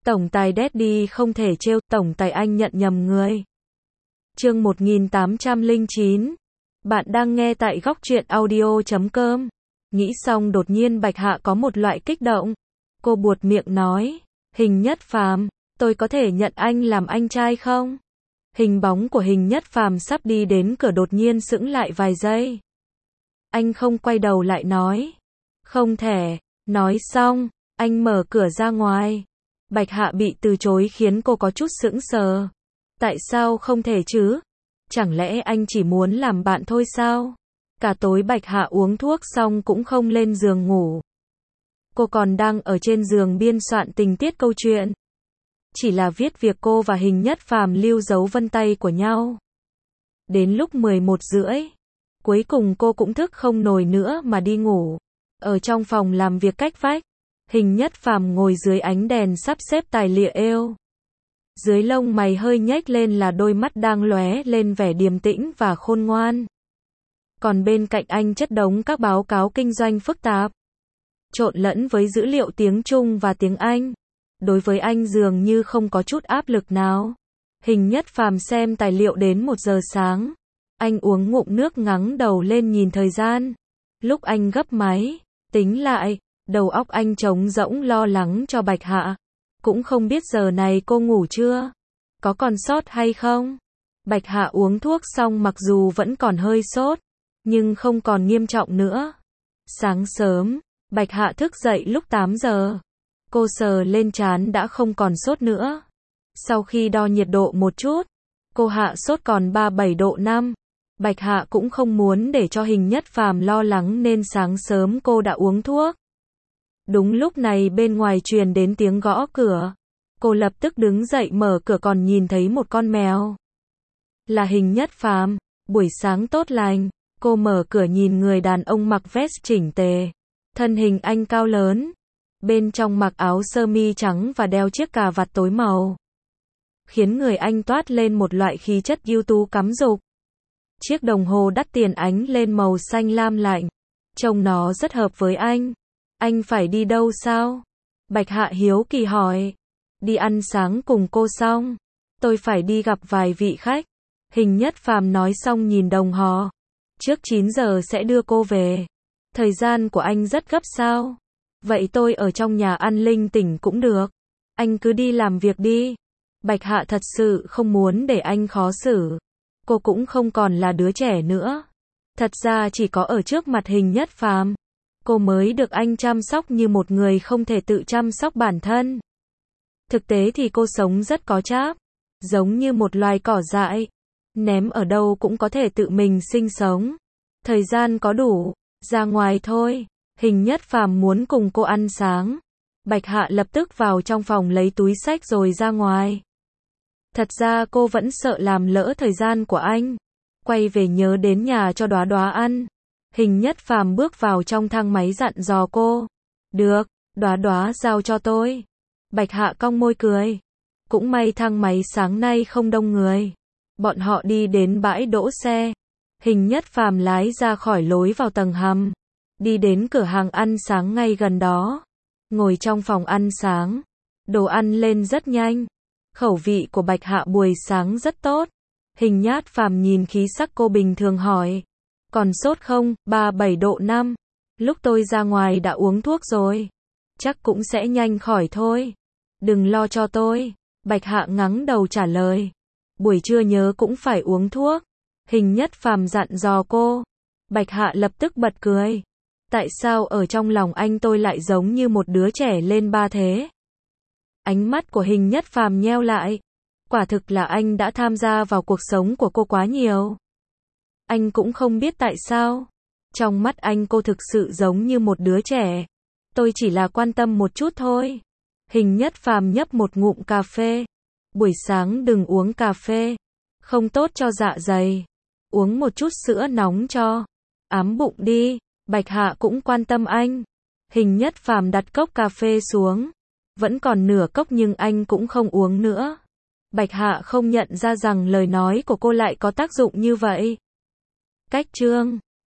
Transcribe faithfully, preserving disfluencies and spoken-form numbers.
Tổng tài Daddy không thể trêu, tổng tài anh nhận nhầm người. Chương một nghìn tám trăm lẻ chín. Bạn đang nghe tại góc truyện audio chấm com. Nghĩ xong đột nhiên Bạch Hạ có một loại kích động. Cô buột miệng nói, Hình Nhất Phàm, tôi có thể nhận anh làm anh trai không? Hình bóng của Hình Nhất Phàm sắp đi đến cửa đột nhiên sững lại vài giây. Anh không quay đầu lại nói, không thể. Nói xong, anh mở cửa ra ngoài. Bạch Hạ bị từ chối khiến cô có chút sững sờ. Tại sao không thể chứ? Chẳng lẽ anh chỉ muốn làm bạn thôi sao? Cả tối Bạch Hạ uống thuốc xong cũng không lên giường ngủ. Cô còn đang ở trên giường biên soạn tình tiết câu chuyện. Chỉ là viết việc cô và Hình Nhất Phàm lưu dấu vân tay của nhau. Đến lúc mười một rưỡi, cuối cùng cô cũng thức không nổi nữa mà đi ngủ. Ở trong phòng làm việc cách vách, Hình Nhất Phàm ngồi dưới ánh đèn sắp xếp tài liệu eo. Dưới lông mày hơi nhếch lên là đôi mắt đang lóe lên vẻ điềm tĩnh và khôn ngoan. Còn bên cạnh anh chất đống các báo cáo kinh doanh phức tạp, trộn lẫn với dữ liệu tiếng Trung và tiếng Anh. Đối với anh dường như không có chút áp lực nào. Hình Nhất Phàm xem tài liệu đến một giờ sáng. Anh uống ngụm nước ngẩng đầu lên nhìn thời gian. Lúc anh gấp máy, tính lại, đầu óc anh trống rỗng lo lắng cho Bạch Hạ. Cũng không biết giờ này cô ngủ chưa? Có còn sốt hay không? Bạch Hạ uống thuốc xong mặc dù vẫn còn hơi sốt, nhưng không còn nghiêm trọng nữa. Sáng sớm, Bạch Hạ thức dậy lúc tám giờ. Cô sờ lên trán đã không còn sốt nữa. Sau khi đo nhiệt độ một chút, cô hạ sốt còn ba mươi bảy độ năm. Bạch Hạ cũng không muốn để cho Hình Nhất Phàm lo lắng nên sáng sớm cô đã uống thuốc. Đúng lúc này bên ngoài truyền đến tiếng gõ cửa. Cô lập tức đứng dậy mở cửa còn nhìn thấy một con mèo. Là Hình Nhất Phàm, buổi sáng tốt lành. Cô mở cửa nhìn người đàn ông mặc vest chỉnh tề. Thân hình anh cao lớn. Bên trong mặc áo sơ mi trắng và đeo chiếc cà vạt tối màu. Khiến người anh toát lên một loại khí chất ưu tú cắm rục. Chiếc đồng hồ đắt tiền ánh lên màu xanh lam lạnh. Trông nó rất hợp với anh. Anh phải đi đâu sao? Bạch Hạ hiếu kỳ hỏi. Đi ăn sáng cùng cô xong. Tôi phải đi gặp vài vị khách. Hình Nhất Phàm nói xong nhìn đồng hồ. Trước chín giờ sẽ đưa cô về. Thời gian của anh rất gấp sao? Vậy tôi ở trong nhà ăn linh tỉnh cũng được. Anh cứ đi làm việc đi. Bạch Hạ thật sự không muốn để anh khó xử. Cô cũng không còn là đứa trẻ nữa. Thật ra chỉ có ở trước mặt Hình Nhất Phàm, cô mới được anh chăm sóc như một người không thể tự chăm sóc bản thân. Thực tế thì cô sống rất có tráp, giống như một loài cỏ dại, ném ở đâu cũng có thể tự mình sinh sống. Thời gian có đủ, ra ngoài thôi. Hình Nhất Phàm muốn cùng cô ăn sáng. Bạch Hạ lập tức vào trong phòng lấy túi xách rồi ra ngoài. Thật ra cô vẫn sợ làm lỡ thời gian của anh. Quay về nhớ đến nhà cho Đóa Đóa ăn. Hình Nhất Phàm bước vào trong thang máy dặn dò cô. Được, Đóa Đóa giao cho tôi. Bạch Hạ cong môi cười. Cũng may thang máy sáng nay không đông người. Bọn họ đi đến bãi đỗ xe. Hình Nhất Phàm lái ra khỏi lối vào tầng hầm. Đi đến cửa hàng ăn sáng ngay gần đó. Ngồi trong phòng ăn sáng. Đồ ăn lên rất nhanh. Khẩu vị của Bạch Hạ buổi sáng rất tốt. Hình Nhất Phàm nhìn khí sắc cô bình thường hỏi. Còn sốt không? ba mươi bảy độ năm. Lúc tôi ra ngoài đã uống thuốc rồi. Chắc cũng sẽ nhanh khỏi thôi. Đừng lo cho tôi. Bạch Hạ ngắng đầu trả lời. Buổi trưa nhớ cũng phải uống thuốc. Hình Nhất Phàm dặn dò cô. Bạch Hạ lập tức bật cười. Tại sao ở trong lòng anh tôi lại giống như một đứa trẻ lên ba thế? Ánh mắt của Hình Nhất Phàm nheo lại. Quả thực là anh đã tham gia vào cuộc sống của cô quá nhiều. Anh cũng không biết tại sao. Trong mắt anh cô thực sự giống như một đứa trẻ. Tôi chỉ là quan tâm một chút thôi. Hình Nhất Phàm nhấp một ngụm cà phê. Buổi sáng đừng uống cà phê. Không tốt cho dạ dày. Uống một chút sữa nóng cho ám bụng đi. Bạch Hạ cũng quan tâm anh. Hình Nhất Phàm đặt cốc cà phê xuống. Vẫn còn nửa cốc nhưng anh cũng không uống nữa. Bạch Hạ không nhận ra rằng lời nói của cô lại có tác dụng như vậy. Cách chương